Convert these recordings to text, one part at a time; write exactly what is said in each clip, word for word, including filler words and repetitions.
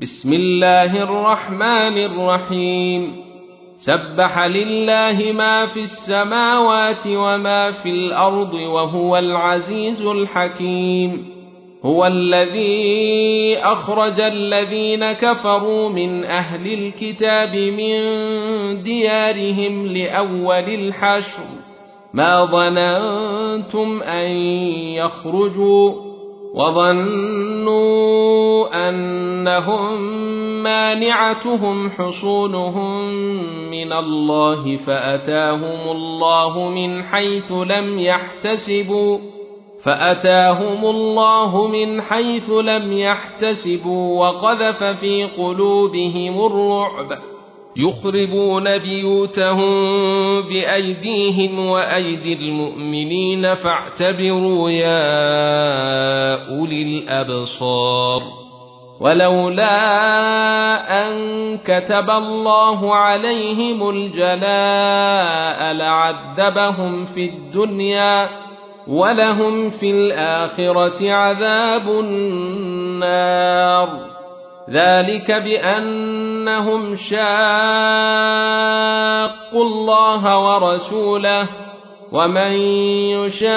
بسم الله الرحمن الرحيم سبح لله ما في السماوات وما في الأرض وهو العزيز الحكيم هو الذي أخرج الذين كفروا من أهل الكتاب من ديارهم لأول الحشر ما ظننتم أن يخرجوا وظنوا أنهم مانعتهم حصونهم من الله فأتاهم الله من حيث لم يحتسبوا فأتاهم الله من حيث لم يحتسبوا وقذف في قلوبهم الرعب يخربون بيوتهم بأيديهم وأيدي المؤمنين فاعتبروا يا أولي الأبصار ولولا أن كتب الله عليهم الجلاء لعذبهم في الدنيا ولهم في الآخرة عذاب النار ذلك بأنهم شاقوا الله ورسوله ومن يشاق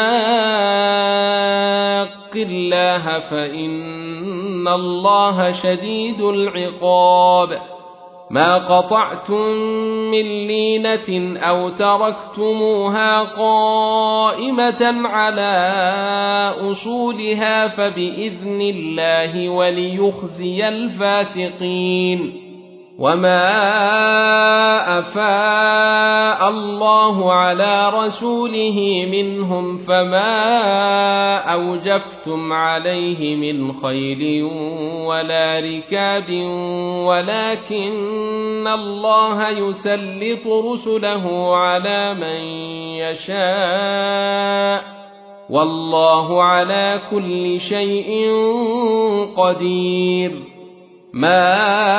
الله فإن الله شديد العقاب ما قطعتم من لينة أو تركتموها قائمة على أصولها فبإذن الله وليخزي الفاسقين وما أفاء الله على رسوله منهم فما أوجفتم عليه من خيل ولا ركاب ولكن الله يسلط رسله على من يشاء والله على كل شيء قدير ما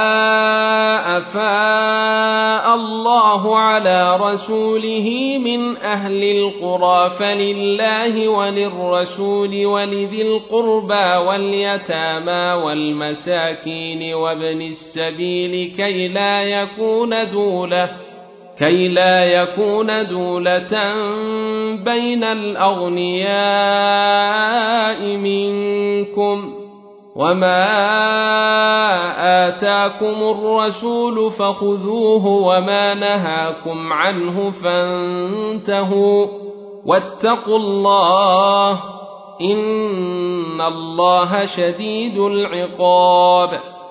أفاء الله على رسوله من أهل القرى فلله وللرسول ولذي القربى واليتامى والمساكين وابن السبيل كي لا يكون دولة كي لا يكون دولة بين الأغنياء منكم وما آتاكم الرسول فخذوه وما نهاكم عنه فانتهوا واتقوا الله إن الله شديد العقاب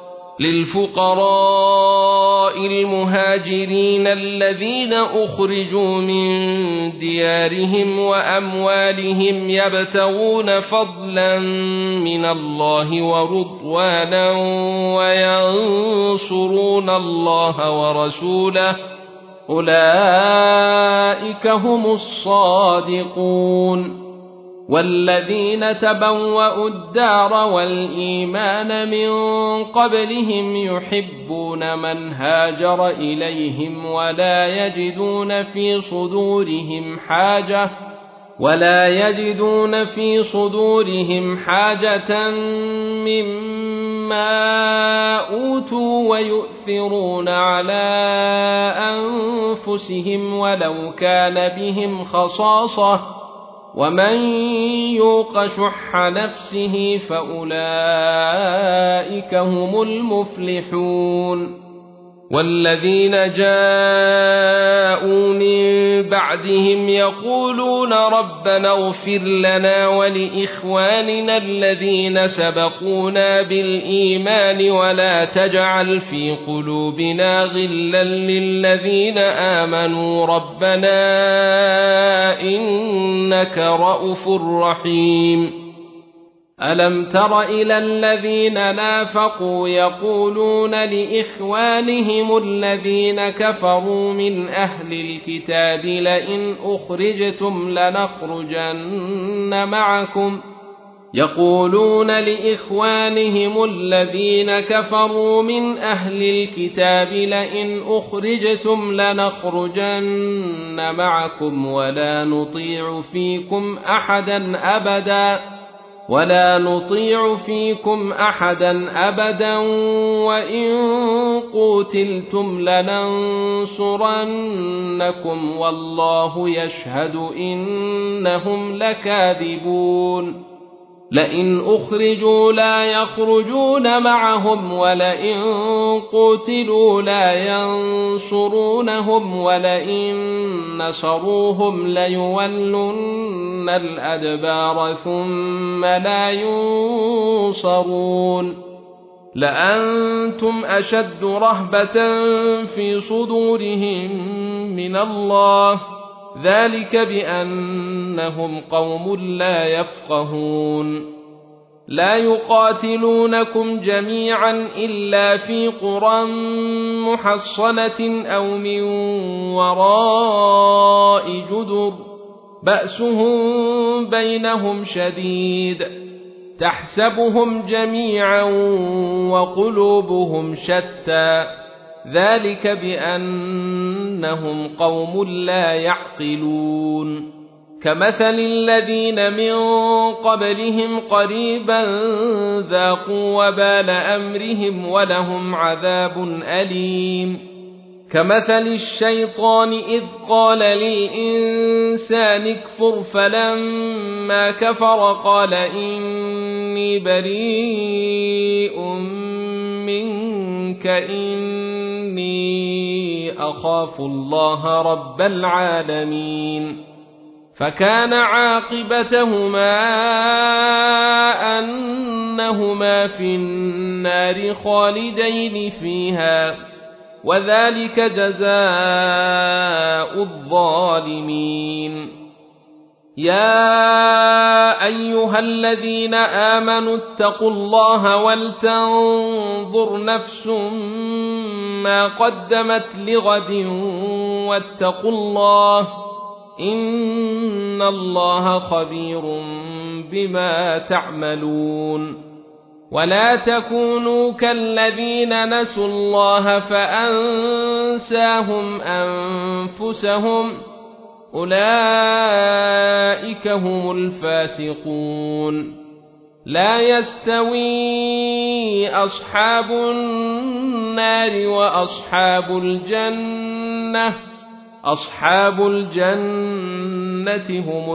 للفقراء المهاجرين الذين أخرجوا من ديارهم وأموالهم يبتغون فضلا من الله ورضوانا وينصرون الله ورسوله أولئك هم الصادقون والذين تبوأوا الدار والإيمان من قبلهم يحبون من هاجر إليهم ولا يجدون في صدورهم حاجة ولا يجدون في صدورهم حاجة مما أوتوا ويؤثرون على أنفسهم ولو كان بهم خصاصة ومن يوق شح نفسه فأولئك هم المفلحون والذين جاءوا من بعدهم يقولون ربنا اغفر لنا ولإخواننا الذين سبقونا بالإيمان ولا تجعل في قلوبنا غلا للذين آمنوا ربنا إنك رءوف رحيم ألم تر إلى الذين نافقوا يقولون لإخوانهم الذين كفروا من أهل الكتاب لئن أخرجتم لنخرجن معكم يقولون لإخوانهم الذين كفروا من أهل الكتاب لئن أخرجتم لنخرجن معكم ولا نطيع فيكم أحدا أبدا ولا نطيع فيكم أحدا أبدا وإن قوتلتم لننصرنكم والله يشهد إنهم لكاذبون لئن أخرجوا لا يخرجون معهم ولئن قوتلوا لا ينصرونهم ولئن نصروهم ليولن الأدبار ثم لا ينصرون لأنتم أشد رهبة في صدورهم من الله ذلك بأنهم قوم لا يفقهون لا يقاتلونكم جميعا إلا في قرى محصنة أو من وراء جدر بأسهم بينهم شديد تحسبهم جميعا وقلوبهم شتى ذلك بأنهم قوم لا يعقلون كمثل الذين من قبلهم قريبا ذاقوا وبال أمرهم ولهم عذاب أليم كمثل الشيطان إذ قال للإنسان اكفر فلما كفر قال إني بريء منك إني أخاف الله رب العالمين فكان عاقبتهما أنهما في النار خالدين فيها وذلك جزاء الظالمين يا أيها الذين آمنوا اتقوا الله ولتنظر نفس ما قدمت لغد واتقوا الله إن الله خبير بما تعملون ولا تكونوا كالذين نسوا الله فأنساهم أنفسهم أولئك هم الفاسقون لا يستوي أصحاب النار وأصحاب الجنة أصحاب الجنة هم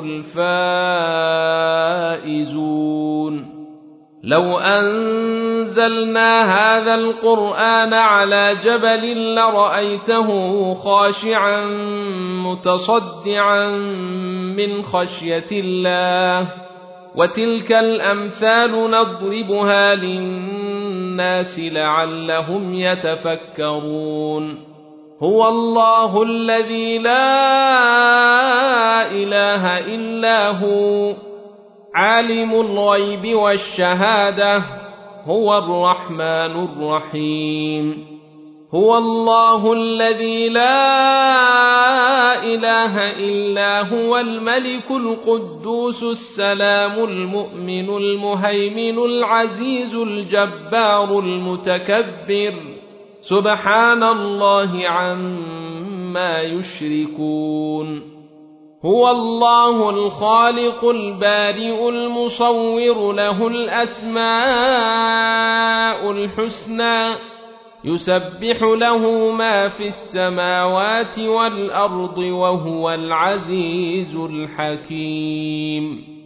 الفائزون لو أنزلنا هذا القرآن على جبل لرأيته خاشعا متصدعا من خشية الله وتلك الأمثال نضربها للناس لعلهم يتفكرون هو الله الذي لا إله إلا هو عالم الغيب والشهادة هو الرحمن الرحيم هو الله الذي لا إله إلا هو الملك القدوس السلام المؤمن المهيمن العزيز الجبار المتكبر سبحان الله عما يشركون هو الله الخالق البارئ المصور له الأسماء الحسنى يسبح له ما في السماوات والأرض وهو العزيز الحكيم